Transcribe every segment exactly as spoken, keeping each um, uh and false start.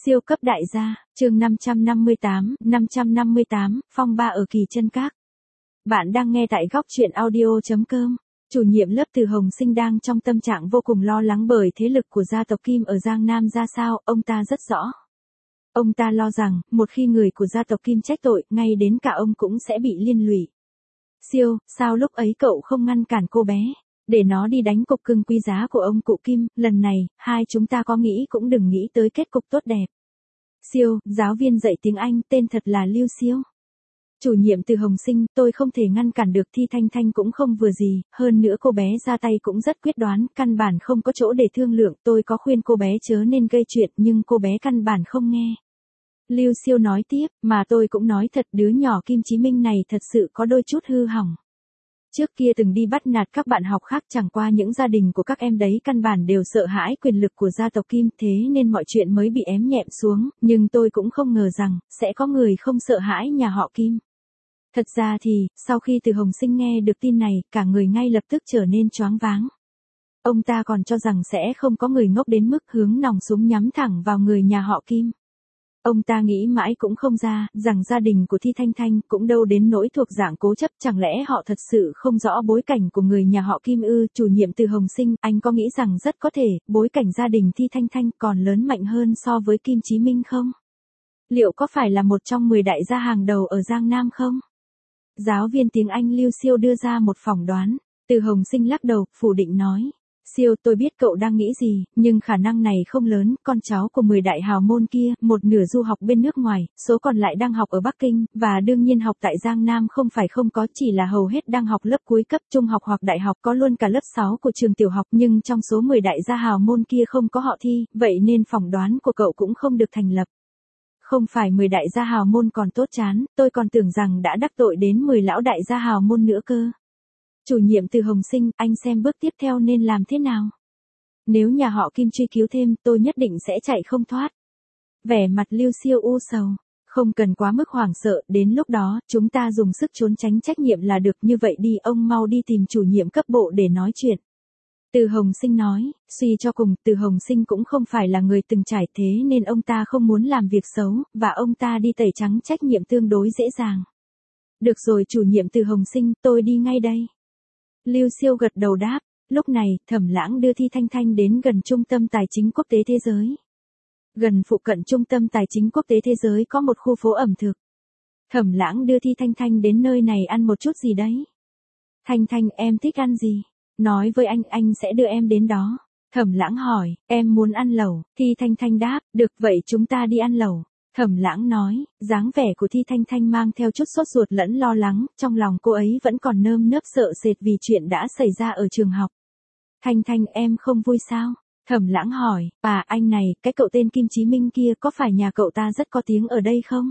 Siêu cấp đại gia, chương năm trăm năm mươi tám, năm trăm năm mươi tám, phong ba ở Kỳ Chân Các. Bạn đang nghe tại góc truyện audio.com. Chủ nhiệm lớp Từ Hồng Sinh đang trong tâm trạng vô cùng lo lắng bởi thế lực của gia tộc Kim ở Giang Nam ra sao, ông ta rất rõ. Ông ta lo rằng, một khi người của gia tộc Kim trách tội, ngay đến cả ông cũng sẽ bị liên lụy. Siêu, sao lúc ấy cậu không ngăn cản cô bé, để nó đi đánh cục cưng quý giá của ông cụ Kim, lần này, hai chúng ta có nghĩ cũng đừng nghĩ tới kết cục tốt đẹp. Siêu, giáo viên dạy tiếng Anh, tên thật là Lưu Siêu. Chủ nhiệm Từ Hồng Sinh, tôi không thể ngăn cản được Thi Thanh Thanh cũng không vừa gì, hơn nữa cô bé ra tay cũng rất quyết đoán, căn bản không có chỗ để thương lượng, tôi có khuyên cô bé chớ nên gây chuyện nhưng cô bé căn bản không nghe. Lưu Siêu nói tiếp, mà tôi cũng nói thật đứa nhỏ Kim Chí Minh này thật sự có đôi chút hư hỏng. Trước kia từng đi bắt nạt các bạn học khác chẳng qua những gia đình của các em đấy căn bản đều sợ hãi quyền lực của gia tộc Kim thế nên mọi chuyện mới bị ém nhẹm xuống, nhưng tôi cũng không ngờ rằng, sẽ có người không sợ hãi nhà họ Kim. Thật ra thì, sau khi Từ Hồng Sinh nghe được tin này, cả người ngay lập tức trở nên choáng váng. Ông ta còn cho rằng sẽ không có người ngốc đến mức hướng nòng súng nhắm thẳng vào người nhà họ Kim. Ông ta nghĩ mãi cũng không ra, rằng gia đình của Thi Thanh Thanh cũng đâu đến nỗi thuộc dạng cố chấp, chẳng lẽ họ thật sự không rõ bối cảnh của người nhà họ Kim ư? Chủ nhiệm Từ Hồng Sinh, anh có nghĩ rằng rất có thể, bối cảnh gia đình Thi Thanh Thanh còn lớn mạnh hơn so với Kim Chí Minh không? Liệu có phải là một trong mười đại gia hàng đầu ở Giang Nam không? Giáo viên tiếng Anh Lưu Siêu đưa ra một phỏng đoán. Từ Hồng Sinh lắc đầu, phủ định nói. Siêu, tôi biết cậu đang nghĩ gì, nhưng khả năng này không lớn, con cháu của mười đại hào môn kia, một nửa du học bên nước ngoài, số còn lại đang học ở Bắc Kinh, và đương nhiên học tại Giang Nam không phải không có, chỉ là hầu hết đang học lớp cuối cấp, trung học hoặc đại học, có luôn cả lớp sáu của trường tiểu học, nhưng trong số mười đại gia hào môn kia không có họ Thi, vậy nên phỏng đoán của cậu cũng không được thành lập. Không phải mười đại gia hào môn còn tốt chán, tôi còn tưởng rằng đã đắc tội đến mười lão đại gia hào môn nữa cơ. Chủ nhiệm Từ Hồng Sinh, anh xem bước tiếp theo nên làm thế nào? Nếu nhà họ Kim truy cứu thêm, tôi nhất định sẽ chạy không thoát. Vẻ mặt Lưu Siêu u sầu. Không cần quá mức hoảng sợ, đến lúc đó, chúng ta dùng sức trốn tránh trách nhiệm là được, như vậy đi, ông mau đi tìm chủ nhiệm cấp bộ để nói chuyện. Từ Hồng Sinh nói, suy cho cùng, Từ Hồng Sinh cũng không phải là người từng trải thế nên ông ta không muốn làm việc xấu, và ông ta đi tẩy trắng trách nhiệm tương đối dễ dàng. Được rồi chủ nhiệm Từ Hồng Sinh, tôi đi ngay đây. Lưu Siêu gật đầu đáp, lúc này, Thẩm Lãng đưa Thi Thanh Thanh đến gần Trung tâm Tài chính Quốc tế Thế giới. Gần phụ cận Trung tâm Tài chính Quốc tế Thế giới có một khu phố ẩm thực. Thẩm Lãng đưa Thi Thanh Thanh đến nơi này ăn một chút gì đấy. Thanh Thanh, em thích ăn gì? Nói với anh, anh sẽ đưa em đến đó. Thẩm Lãng hỏi, em muốn ăn lẩu. Thi Thanh Thanh đáp, được vậy chúng ta đi ăn lẩu. Thẩm Lãng nói, dáng vẻ của Thi Thanh Thanh mang theo chút sốt ruột lẫn lo lắng, trong lòng cô ấy vẫn còn nơm nớp sợ sệt vì chuyện đã xảy ra ở trường học. Thanh Thanh, em không vui sao? Thẩm Lãng hỏi, à anh này, cái cậu tên Kim Chí Minh kia có phải nhà cậu ta rất có tiếng ở đây không?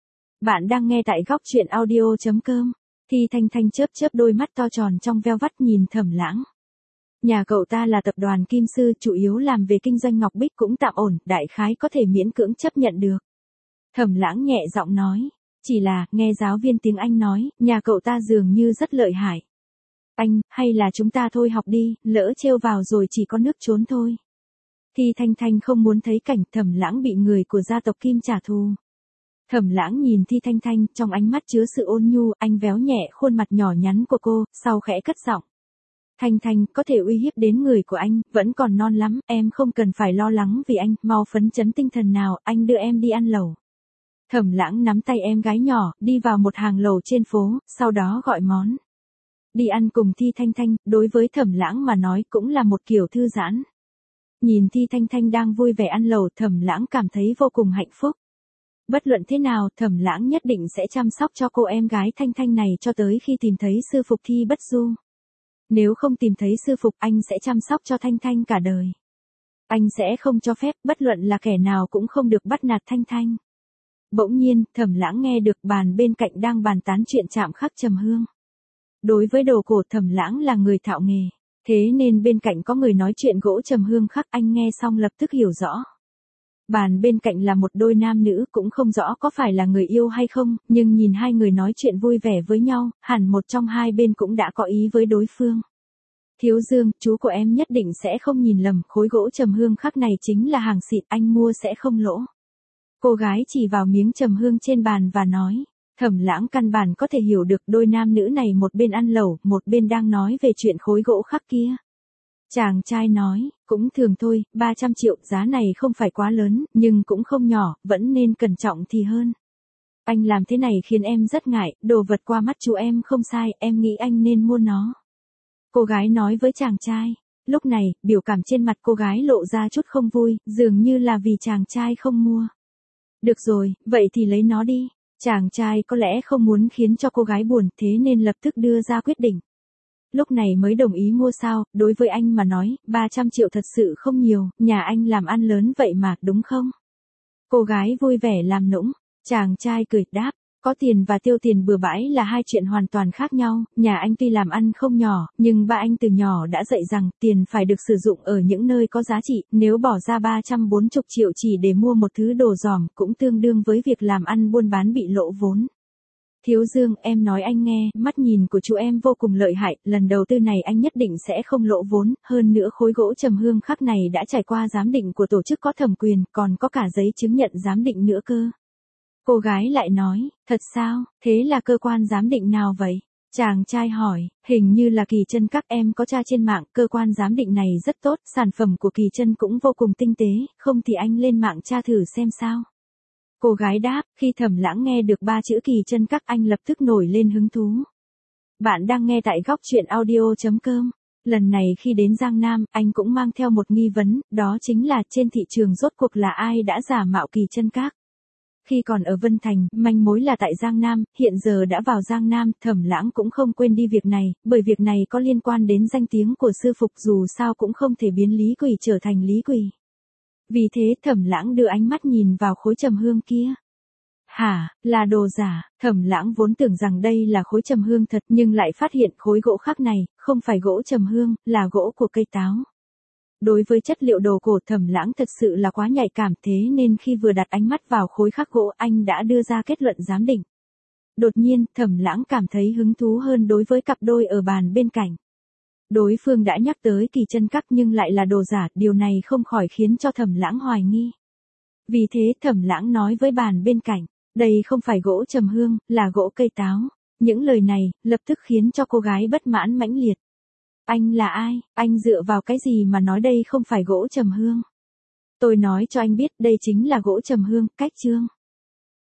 Bạn đang nghe tại góc truyện audio.com. Thi Thanh Thanh chớp chớp đôi mắt to tròn trong veo vắt nhìn Thẩm Lãng. Nhà cậu ta là tập đoàn Kim Sư, chủ yếu làm về kinh doanh ngọc bích cũng tạm ổn, đại khái có thể miễn cưỡng chấp nhận được. Thẩm Lãng nhẹ giọng nói, chỉ là, nghe giáo viên tiếng Anh nói, nhà cậu ta dường như rất lợi hại. Anh, hay là chúng ta thôi học đi, lỡ trêu vào rồi chỉ có nước trốn thôi. Thi Thanh Thanh không muốn thấy cảnh Thẩm Lãng bị người của gia tộc Kim trả thù. Thẩm Lãng nhìn Thi Thanh Thanh, trong ánh mắt chứa sự ôn nhu, anh véo nhẹ khuôn mặt nhỏ nhắn của cô, sau khẽ cất giọng. Thanh Thanh, có thể uy hiếp đến người của anh, vẫn còn non lắm, em không cần phải lo lắng vì anh, mau phấn chấn tinh thần nào, anh đưa em đi ăn lẩu. Thẩm Lãng nắm tay em gái nhỏ, đi vào một hàng lẩu trên phố, sau đó gọi món. Đi ăn cùng Thi Thanh Thanh, đối với Thẩm Lãng mà nói cũng là một kiểu thư giãn. Nhìn Thi Thanh Thanh đang vui vẻ ăn lẩu, Thẩm Lãng cảm thấy vô cùng hạnh phúc. Bất luận thế nào, Thẩm Lãng nhất định sẽ chăm sóc cho cô em gái Thanh Thanh này cho tới khi tìm thấy sư phục Thi Bất Du. Nếu không tìm thấy sư phục, anh sẽ chăm sóc cho Thanh Thanh cả đời. Anh sẽ không cho phép, bất luận là kẻ nào cũng không được bắt nạt Thanh Thanh. Bỗng nhiên, Thẩm Lãng nghe được bàn bên cạnh đang bàn tán chuyện chạm khắc trầm hương. Đối với đồ cổ, Thẩm Lãng là người thạo nghề, thế nên bên cạnh có người nói chuyện gỗ trầm hương khắc, anh nghe xong lập tức hiểu rõ. Bàn bên cạnh là một đôi nam nữ, cũng không rõ có phải là người yêu hay không, nhưng nhìn hai người nói chuyện vui vẻ với nhau, hẳn một trong hai bên cũng đã có ý với đối phương. Thiếu Dương, chú của em nhất định sẽ không nhìn lầm, khối gỗ trầm hương khắc này chính là hàng xịn, anh mua sẽ không lỗ. Cô gái chỉ vào miếng trầm hương trên bàn và nói. Thẩm Lãng căn bản có thể hiểu được đôi nam nữ này một bên ăn lẩu, một bên đang nói về chuyện khối gỗ khắc kia. Chàng trai nói, cũng thường thôi, ba trăm triệu, giá này không phải quá lớn, nhưng cũng không nhỏ, vẫn nên cẩn trọng thì hơn. Anh làm thế này khiến em rất ngại, đồ vật qua mắt chú em không sai, em nghĩ anh nên mua nó. Cô gái nói với chàng trai. Lúc này, biểu cảm trên mặt cô gái lộ ra chút không vui, dường như là vì chàng trai không mua. Được rồi, vậy thì lấy nó đi. Chàng trai có lẽ không muốn khiến cho cô gái buồn, thế nên lập tức đưa ra quyết định. Lúc này mới đồng ý mua sao, đối với anh mà nói, ba trăm triệu thật sự không nhiều, nhà anh làm ăn lớn vậy mà, đúng không? Cô gái vui vẻ làm nũng, chàng trai cười đáp, có tiền và tiêu tiền bừa bãi là hai chuyện hoàn toàn khác nhau, nhà anh tuy làm ăn không nhỏ, nhưng ba anh từ nhỏ đã dạy rằng tiền phải được sử dụng ở những nơi có giá trị, nếu bỏ ra ba trăm bốn mươi triệu chỉ để mua một thứ đồ giỏm cũng tương đương với việc làm ăn buôn bán bị lỗ vốn. Thiếu Dương, em nói anh nghe, mắt nhìn của chú em vô cùng lợi hại, lần đầu tư này anh nhất định sẽ không lỗ vốn, hơn nữa khối gỗ trầm hương khắc này đã trải qua giám định của tổ chức có thẩm quyền, còn có cả giấy chứng nhận giám định nữa cơ. Cô gái lại nói, thật sao, thế là cơ quan giám định nào vậy? Chàng trai hỏi, hình như là Kỳ Chân Các, em có tra trên mạng, cơ quan giám định này rất tốt, sản phẩm của Kỳ Chân cũng vô cùng tinh tế, không thì anh lên mạng tra thử xem sao. Cô gái đáp, khi Thẩm Lãng nghe được ba chữ Kỳ Chân Các anh lập tức nổi lên hứng thú. Bạn đang nghe tại góc truyện audio chấm com. Lần này khi đến Giang Nam, anh cũng mang theo một nghi vấn, đó chính là trên thị trường rốt cuộc là ai đã giả mạo Kỳ Chân Các. Khi còn ở Vân Thành, manh mối là tại Giang Nam, hiện giờ đã vào Giang Nam, Thẩm Lãng cũng không quên đi việc này, bởi việc này có liên quan đến danh tiếng của sư phục, dù sao cũng không thể biến Lý Quỳ trở thành Lý Quỳ. Vì thế Thẩm Lãng đưa ánh mắt nhìn vào khối trầm hương kia. Hả, là đồ giả? Thẩm Lãng vốn tưởng rằng đây là khối trầm hương thật, nhưng lại phát hiện khối gỗ khắc này, không phải gỗ trầm hương, là gỗ của cây táo. Đối với chất liệu đồ cổ, Thẩm Lãng thật sự là quá nhạy cảm, thế nên khi vừa đặt ánh mắt vào khối khắc gỗ, anh đã đưa ra kết luận giám định. Đột nhiên, Thẩm Lãng cảm thấy hứng thú hơn đối với cặp đôi ở bàn bên cạnh. Đối phương đã nhắc tới Kỳ Chân Các nhưng lại là đồ giả, điều này không khỏi khiến cho Thẩm Lãng hoài nghi. Vì thế Thẩm Lãng nói với bàn bên cạnh, đây không phải gỗ trầm hương, là gỗ cây táo. Những lời này, lập tức khiến cho cô gái bất mãn mãnh liệt. Anh là ai? Anh dựa vào cái gì mà nói đây không phải gỗ trầm hương? Tôi nói cho anh biết, đây chính là gỗ trầm hương, cách chương.